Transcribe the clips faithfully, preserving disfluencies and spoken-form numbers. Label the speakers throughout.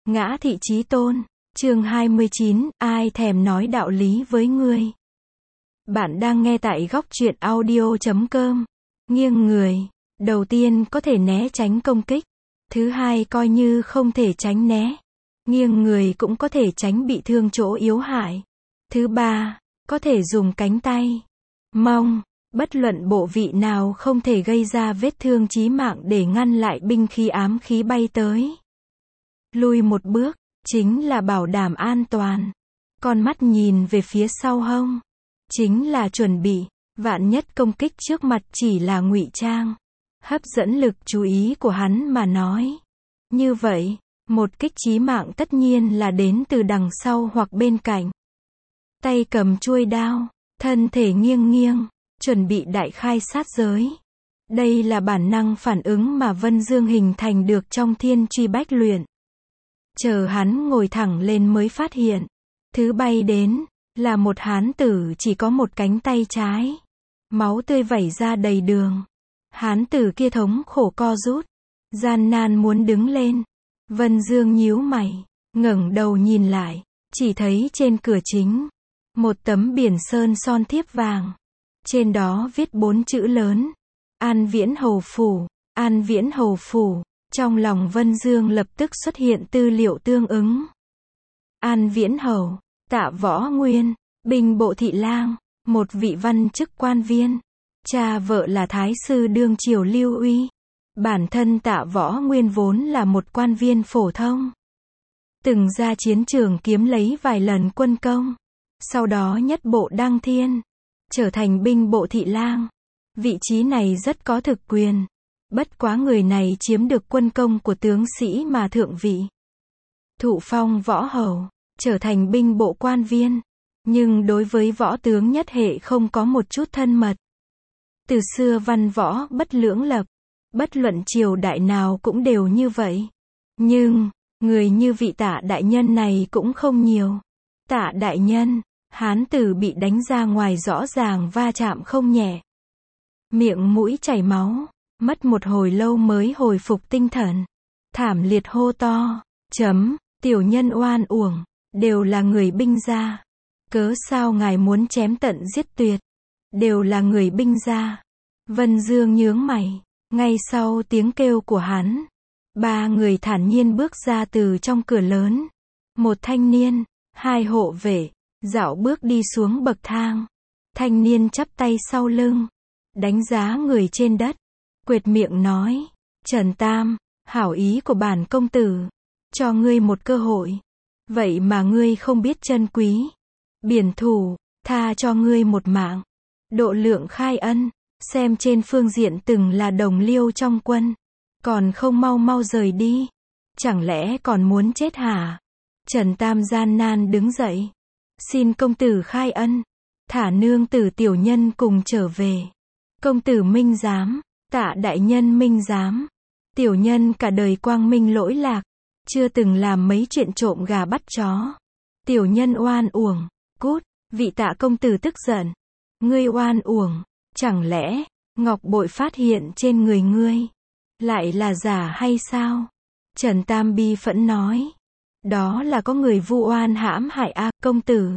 Speaker 1: Ngã Thị Chí Tôn, chương hai mươi chín, ai thèm nói đạo lý với ngươi. Bạn đang nghe tại góc truyện audio chấm com. Nghiêng người, đầu tiên có thể né tránh công kích, thứ hai coi như không thể tránh né. Nghiêng người cũng có thể tránh bị thương chỗ yếu hại. Thứ ba, có thể dùng cánh tay, mông, bất luận bộ vị nào không thể gây ra vết thương chí mạng để ngăn lại binh khí ám khí bay tới. Lùi một bước, chính là bảo đảm an toàn. Con mắt nhìn về phía sau hông, chính là chuẩn bị, vạn nhất công kích trước mặt chỉ là ngụy trang. Hấp dẫn lực chú ý của hắn mà nói. Như vậy, một kích chí mạng tất nhiên là đến từ đằng sau hoặc bên cạnh. Tay cầm chuôi đao, thân thể nghiêng nghiêng, chuẩn bị đại khai sát giới. Đây là bản năng phản ứng mà Vân Dương hình thành được trong Thiên Truy Bách Luyện. Chờ hắn ngồi thẳng lên mới phát hiện, thứ bay đến, là một hán tử chỉ có một cánh tay trái. Máu tươi vẩy ra đầy đường. Hán tử kia thống khổ co rút, gian nan muốn đứng lên. Vân Dương nhíu mày, ngẩng đầu nhìn lại, chỉ thấy trên cửa chính, một tấm biển sơn son thiếp vàng. Trên đó viết bốn chữ lớn, An Viễn Hầu Phủ, An Viễn Hầu Phủ. Trong lòng Vân Dương lập tức xuất hiện tư liệu tương ứng. An Viễn Hầu, Tạ Võ Nguyên, binh bộ thị lang, một vị văn chức quan viên. Cha vợ là Thái sư đương triều Lưu Uy. Bản thân Tạ Võ Nguyên vốn là một quan viên phổ thông. Từng ra chiến trường kiếm lấy vài lần quân công. Sau đó nhất bộ đăng thiên, trở thành binh bộ thị lang. Vị trí này rất có thực quyền. Bất quá người này chiếm được quân công của tướng sĩ mà thượng vị. Thụ phong võ hầu, trở thành binh bộ quan viên. Nhưng đối với võ tướng nhất hệ không có một chút thân mật. Từ xưa văn võ bất lưỡng lập, bất luận triều đại nào cũng đều như vậy. Nhưng, người như vị Tạ đại nhân này cũng không nhiều. Tạ đại nhân, hán tử bị đánh ra ngoài rõ ràng va chạm không nhẹ. Miệng mũi chảy máu, mất một hồi lâu mới hồi phục tinh thần. Thảm liệt hô to, chấm, tiểu nhân oan uổng, đều là người binh gia. Cớ sao ngài muốn chém tận giết tuyệt, đều là người binh gia. Vân Dương nhướng mày, ngay sau tiếng kêu của hắn, ba người thản nhiên bước ra từ trong cửa lớn. Một thanh niên, hai hộ vệ, dạo bước đi xuống bậc thang. Thanh niên chắp tay sau lưng, đánh giá người trên đất, quệt miệng nói, Trần Tam, hảo ý của bản công tử, cho ngươi một cơ hội, vậy mà ngươi không biết trân quý. Biển thủ, tha cho ngươi một mạng. Độ lượng khai ân, xem trên phương diện từng là đồng liêu trong quân, còn không mau mau rời đi, chẳng lẽ còn muốn chết hả? Trần Tam gian nan đứng dậy, xin công tử khai ân, thả nương tử tiểu nhân cùng trở về. Công tử minh giám, Tạ đại nhân minh giám, tiểu nhân cả đời quang minh lỗi lạc, chưa từng làm mấy chuyện trộm gà bắt chó. Tiểu nhân oan uổng, cút. Vị Tạ công tử tức giận, ngươi oan uổng, chẳng lẽ ngọc bội phát hiện trên người ngươi lại là giả hay sao? Trần Tam bi phẫn nói, đó là có người vu oan hãm hại a, công tử.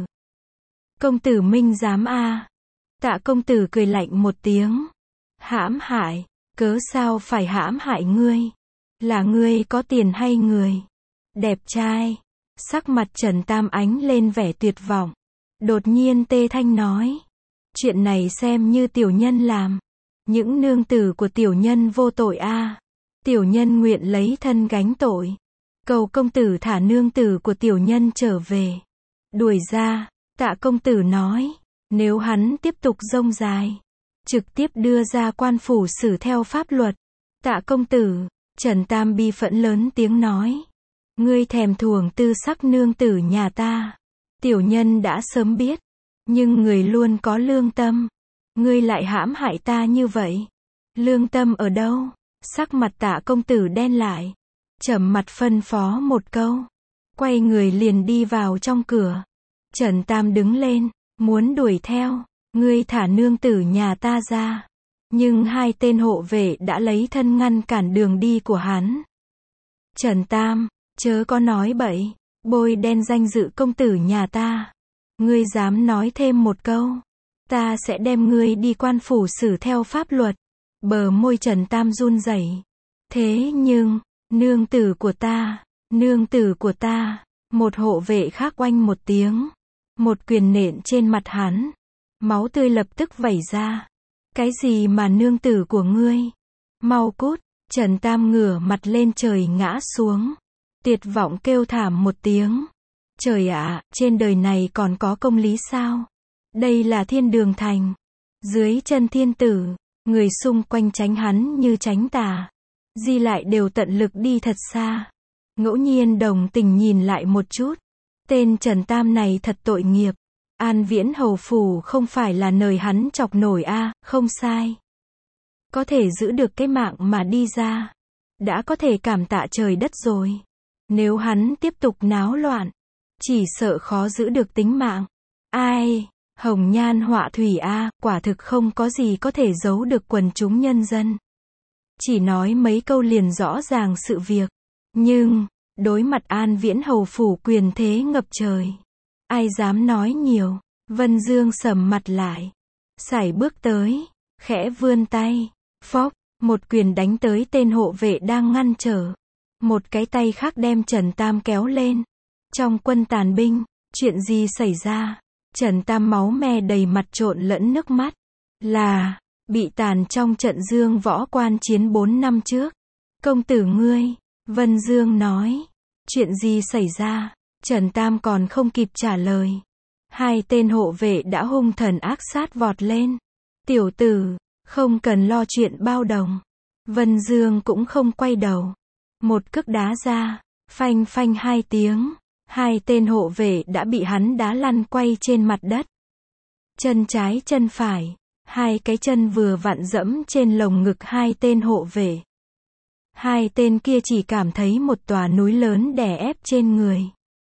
Speaker 1: Công tử minh giám a. Tạ công tử cười lạnh một tiếng, hãm hại, cớ sao phải hãm hại ngươi? Là ngươi có tiền hay người đẹp trai? Sắc mặt Trần Tam ánh lên vẻ tuyệt vọng. Đột nhiên Tê Thanh nói, chuyện này xem như tiểu nhân làm. Những nương tử của tiểu nhân vô tội a. Tiểu nhân nguyện lấy thân gánh tội. Cầu công tử thả nương tử của tiểu nhân trở về. Đuổi ra. Tạ công tử nói, nếu hắn tiếp tục rông dài, trực tiếp đưa ra quan phủ xử theo pháp luật. Tạ công tử, Trần Tam bi phẫn lớn tiếng nói, ngươi thèm thuồng tư sắc nương tử nhà ta. Tiểu nhân đã sớm biết, nhưng người luôn có lương tâm. Ngươi lại hãm hại ta như vậy. Lương tâm ở đâu? Sắc mặt Tạ công tử đen lại, trầm mặt phân phó một câu, quay người liền đi vào trong cửa. Trần Tam đứng lên, muốn đuổi theo, ngươi thả nương tử nhà ta ra. Nhưng hai tên hộ vệ đã lấy thân ngăn cản đường đi của hắn. Trần Tam, Chớ có nói bậy, bôi đen danh dự công tử nhà ta. Ngươi dám nói thêm một câu, ta sẽ đem ngươi đi quan phủ xử theo pháp luật. Bờ môi Trần Tam run rẩy. Thế nhưng, nương tử của ta, nương tử của ta, một hộ vệ khác oanh một tiếng. Một quyền nện trên mặt hắn. Máu tươi lập tức vẩy ra. Cái gì mà nương tử của ngươi? Mau cút, Trần Tam ngửa mặt lên trời ngã xuống. Tuyệt vọng kêu thảm một tiếng. Trời ạ, trên đời này còn có công lý sao? Đây là thiên đường thành. Dưới chân thiên tử, người xung quanh tránh hắn như tránh tà. Di lại đều tận lực đi thật xa. Ngẫu nhiên đồng tình nhìn lại một chút. Tên Trần Tam này thật tội nghiệp. An Viễn hầu phủ không phải là nơi hắn chọc nổi a, à, không sai. Có thể giữ được cái mạng mà đi ra. Đã có thể cảm tạ trời đất rồi. Nếu hắn tiếp tục náo loạn, chỉ sợ khó giữ được tính mạng. Ai, hồng nhan họa thủy a, à, quả thực không có gì có thể giấu được quần chúng nhân dân. Chỉ nói mấy câu liền rõ ràng sự việc. Nhưng, đối mặt An Viễn hầu phủ quyền thế ngập trời. Ai dám nói nhiều. Vân Dương sầm mặt lại. Sải bước tới. Khẽ vươn tay. Phốc. Một quyền đánh tới tên hộ vệ đang ngăn trở. Một cái tay khác đem Trần Tam kéo lên. Trong quân tàn binh. Chuyện gì xảy ra? Trần Tam máu me đầy mặt trộn lẫn nước mắt. Là. Bị tàn trong trận Dương Võ quan chiến bốn năm trước. Công tử ngươi. Vân Dương nói. Chuyện gì xảy ra? Trần Tam còn không kịp trả lời. Hai tên hộ vệ đã hung thần ác sát vọt lên. Tiểu tử, không cần lo chuyện bao đồng. Vân Dương cũng không quay đầu. Một cước đá ra, phanh phanh hai tiếng. Hai tên hộ vệ đã bị hắn đá lăn quay trên mặt đất. Chân trái chân phải, hai cái chân vừa vặn dẫm trên lồng ngực hai tên hộ vệ. Hai tên kia chỉ cảm thấy một tòa núi lớn đè ép trên người.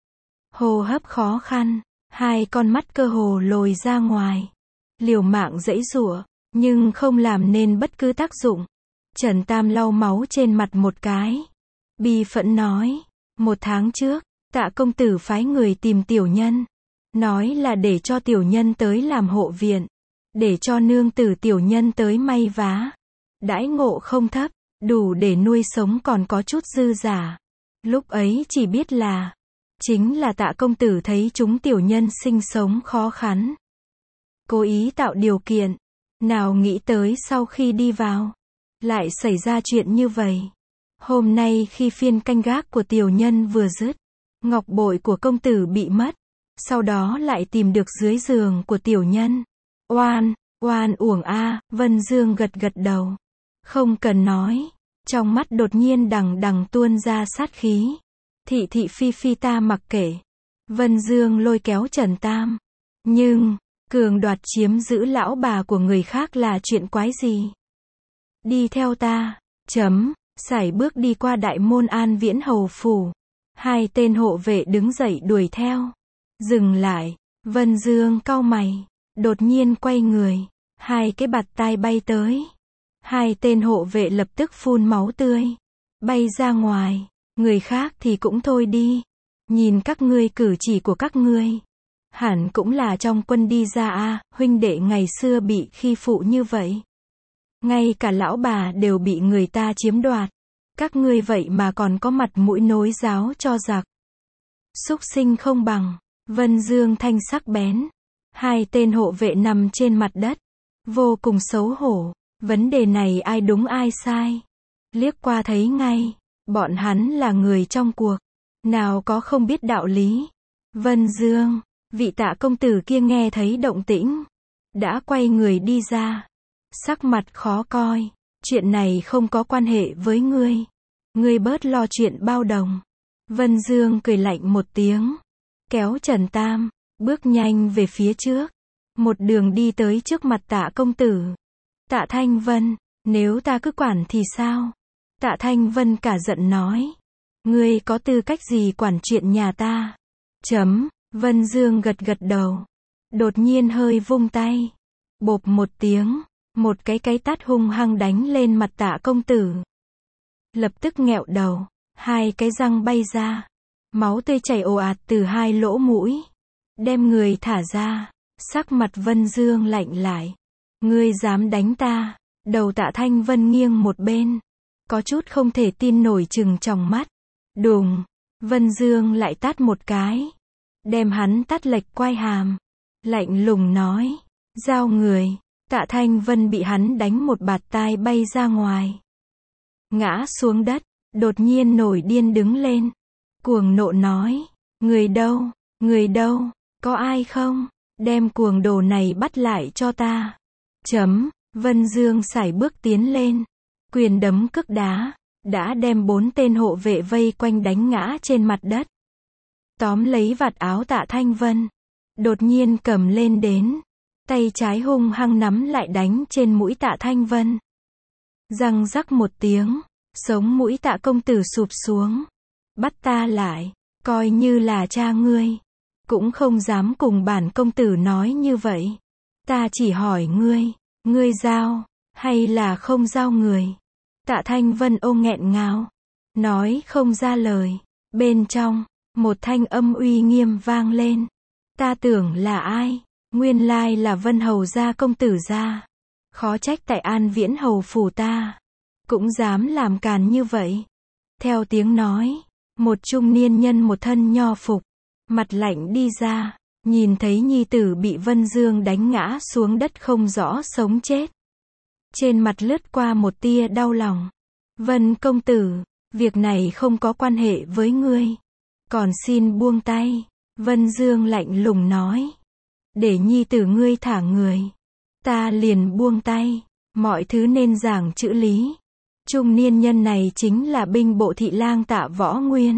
Speaker 1: Hô hấp khó khăn, hai con mắt cơ hồ lồi ra ngoài. Liều mạng giãy giụa, nhưng không làm nên bất cứ tác dụng. Trần Tam lau máu trên mặt một cái. Bi phẫn nói, một tháng trước, Tạ công tử phái người tìm tiểu nhân. Nói là để cho tiểu nhân tới làm hộ viện. Để cho nương tử tiểu nhân tới may vá. Đãi ngộ không thấp, đủ để nuôi sống còn có chút dư giả. Lúc ấy chỉ biết là, chính là Tạ công tử thấy chúng tiểu nhân sinh sống khó khăn. Cố ý tạo điều kiện. Nào nghĩ tới sau khi đi vào, lại xảy ra chuyện như vậy. Hôm nay khi phiên canh gác của tiểu nhân vừa dứt, ngọc bội của công tử bị mất. Sau đó lại tìm được dưới giường của tiểu nhân. Oan, oan uổng a, Vân Dương gật gật đầu. Không cần nói. Trong mắt đột nhiên đằng đằng tuôn ra sát khí. Thị thị phi phi ta mặc kệ. Vân Dương lôi kéo Trần Tam. Nhưng, cường đoạt chiếm giữ lão bà của người khác là chuyện quái gì? Đi theo ta. Chấm. Sải bước đi qua đại môn An Viễn hầu phủ. Hai tên hộ vệ đứng dậy đuổi theo. Dừng lại. Vân Dương cau mày. Đột nhiên quay người. Hai cái bạt tai bay tới. Hai tên hộ vệ lập tức phun máu tươi. Bay ra ngoài. Người khác thì cũng thôi đi. Nhìn các ngươi cử chỉ của các ngươi. Hẳn cũng là trong quân đi ra a, à, huynh đệ ngày xưa bị khi phụ như vậy. Ngay cả lão bà đều bị người ta chiếm đoạt. Các ngươi vậy mà còn có mặt mũi nối giáo cho giặc. Súc sinh không bằng. Vân Dương thanh sắc bén. Hai tên hộ vệ nằm trên mặt đất. Vô cùng xấu hổ. Vấn đề này ai đúng ai sai. Liếc qua thấy ngay. Bọn hắn là người trong cuộc. Nào có không biết đạo lý. Vân Dương, vị Tạ công tử kia nghe thấy động tĩnh. Đã quay người đi ra. Sắc mặt khó coi. Chuyện này không có quan hệ với ngươi. Ngươi bớt lo chuyện bao đồng. Vân Dương cười lạnh một tiếng. Kéo Trần Tam. Bước nhanh về phía trước. Một đường đi tới trước mặt Tạ công tử. Tạ Thanh Vân, nếu ta cứ quản thì sao? Tạ Thanh Vân cả giận nói. Ngươi có tư cách gì quản chuyện nhà ta? Chấm. Vân Dương gật gật đầu. Đột nhiên hơi vung tay. Bộp một tiếng. Một cái cái tát hung hăng đánh lên mặt Tạ công tử. Lập tức nghẹo đầu. Hai cái răng bay ra. Máu tươi chảy ồ ạt từ hai lỗ mũi. Đem người thả ra. Sắc mặt Vân Dương lạnh lại. Ngươi dám đánh ta? Đầu Tạ Thanh Vân nghiêng một bên. Có chút không thể tin nổi trừng tròng mắt. Đùng. Vân Dương lại tát một cái. Đem hắn tát lệch quai hàm. Lạnh lùng nói. Giao người. Tạ Thanh Vân bị hắn đánh một bạt tai bay ra ngoài. Ngã xuống đất. Đột nhiên nổi điên đứng lên. Cuồng nộ nói. Người đâu? Người đâu? Có ai không? Đem cuồng đồ này bắt lại cho ta. Chấm. Vân Dương sải bước tiến lên. Quyền đấm cước đá. Đã đem bốn tên hộ vệ vây quanh đánh ngã trên mặt đất. Tóm lấy vạt áo Tạ Thanh Vân. Đột nhiên cầm lên đến. Tay trái hung hăng nắm lại đánh trên mũi Tạ Thanh Vân. Răng rắc một tiếng. Sống mũi Tạ công tử sụp xuống. Bắt ta lại. Coi như là cha ngươi. Cũng không dám cùng bản công tử nói như vậy. Ta chỉ hỏi ngươi. Ngươi giao. Hay là không giao người? Tạ Thanh Vân ôm nghẹn ngào. Nói không ra lời. Bên trong. Một thanh âm uy nghiêm vang lên. Ta tưởng là ai? Nguyên lai là Vân Hầu gia công tử gia. Khó trách tại An Viễn Hầu phủ ta. Cũng dám làm càn như vậy. Theo tiếng nói. Một trung niên nhân một thân nho phục. Mặt lạnh đi ra. Nhìn thấy nhi tử bị Vân Dương đánh ngã xuống đất không rõ sống chết. Trên mặt lướt qua một tia đau lòng. Vân công tử. Việc này không có quan hệ với ngươi. Còn xin buông tay. Vân Dương lạnh lùng nói. Để nhi tử ngươi thả người. Ta liền buông tay. Mọi thứ nên giảng chữ lý. Trung niên nhân này chính là binh bộ thị lang Tạ Võ Nguyên.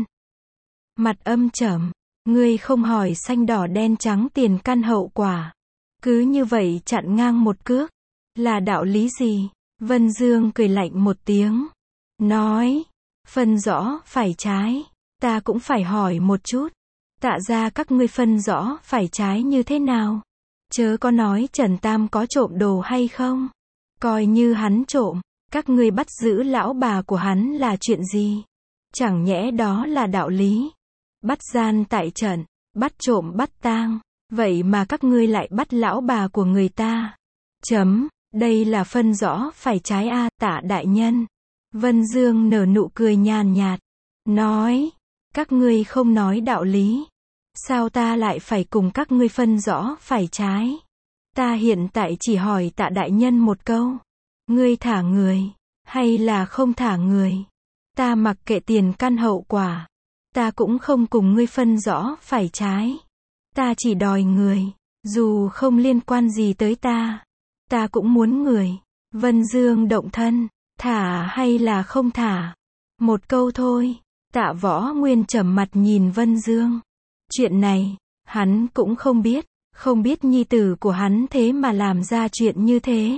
Speaker 1: Mặt âm trầm. Ngươi không hỏi xanh đỏ đen trắng tiền căn hậu quả. Cứ như vậy chặn ngang một cước. Là đạo lý gì? Vân Dương cười lạnh một tiếng. Nói. Phân rõ phải trái. Ta cũng phải hỏi một chút. Tạ ra các ngươi phân rõ phải trái như thế nào? Chớ có nói Trần Tam có trộm đồ hay không? Coi như hắn trộm. Các ngươi bắt giữ lão bà của hắn là chuyện gì? Chẳng nhẽ đó là đạo lý. Bắt gian tại trận. Bắt trộm bắt tang. Vậy mà các ngươi lại bắt lão bà của người ta. Chấm. Đây là phân rõ phải trái a, Tạ đại nhân. Vân Dương nở nụ cười nhàn nhạt. Nói. Các ngươi không nói đạo lý. Sao ta lại phải cùng các ngươi phân rõ phải trái? Ta hiện tại chỉ hỏi Tạ đại nhân một câu. Ngươi thả người. Hay là không thả người? Ta mặc kệ tiền căn hậu quả. Ta cũng không cùng ngươi phân rõ phải trái. Ta chỉ đòi người. Dù không liên quan gì tới ta. Ta cũng muốn người. Vân Dương động thân. Thả hay là không thả? Một câu thôi. Tạ Võ Nguyên trầm mặt nhìn Vân Dương. Chuyện này, hắn cũng không biết. Không biết nhi tử của hắn thế mà làm ra chuyện như thế.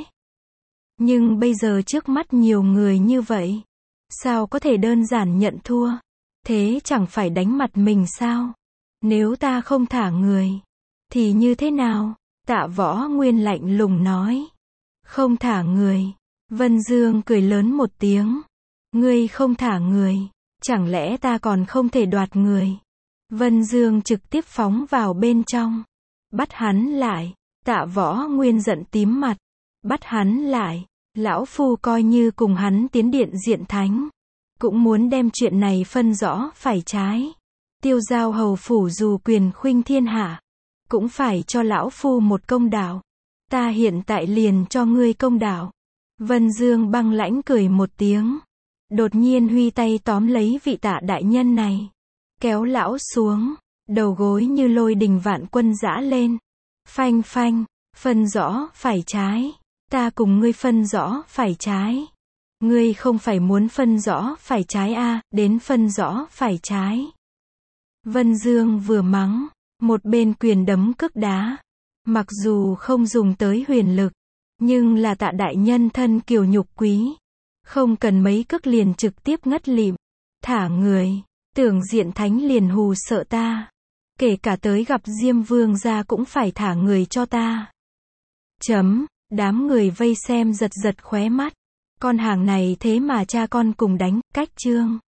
Speaker 1: Nhưng bây giờ trước mắt nhiều người như vậy. Sao có thể đơn giản nhận thua? Thế chẳng phải đánh mặt mình sao? Nếu ta không thả người. Thì như thế nào? Tạ Võ Nguyên lạnh lùng nói. Không thả người. Vân Dương cười lớn một tiếng. Ngươi không thả người. Chẳng lẽ ta còn không thể đoạt người? Vân Dương trực tiếp phóng vào bên trong. Bắt hắn lại. Tạ Võ Nguyên giận tím mặt. Bắt hắn lại. Lão phu coi như cùng hắn tiến điện diện thánh. Cũng muốn đem chuyện này phân rõ phải trái. Tiêu giao hầu phủ dù quyền khuynh thiên hạ. Cũng phải cho lão phu một công đạo. Ta hiện tại liền cho ngươi công đạo. Vân Dương băng lãnh cười một tiếng. Đột nhiên huy tay tóm lấy vị Tạ đại nhân này. Kéo lão xuống. Đầu gối như lôi đình vạn quân giã lên. Phanh phanh. Phân rõ phải trái. Ta cùng ngươi phân rõ phải trái. Ngươi không phải muốn phân rõ phải trái a, à, đến phân rõ phải trái. Vân Dương vừa mắng. Một bên quyền đấm cước đá. Mặc dù không dùng tới huyền lực. Nhưng là Tạ đại nhân thân kiều nhục quý. Không cần mấy cước liền trực tiếp ngất lịm. Thả người. Tưởng diện thánh liền hù sợ ta. Kể cả tới gặp Diêm Vương gia cũng phải thả người cho ta. Chấm. Đám người vây xem giật giật khóe mắt. Con hàng này thế mà cha con cùng đánh, cách chương.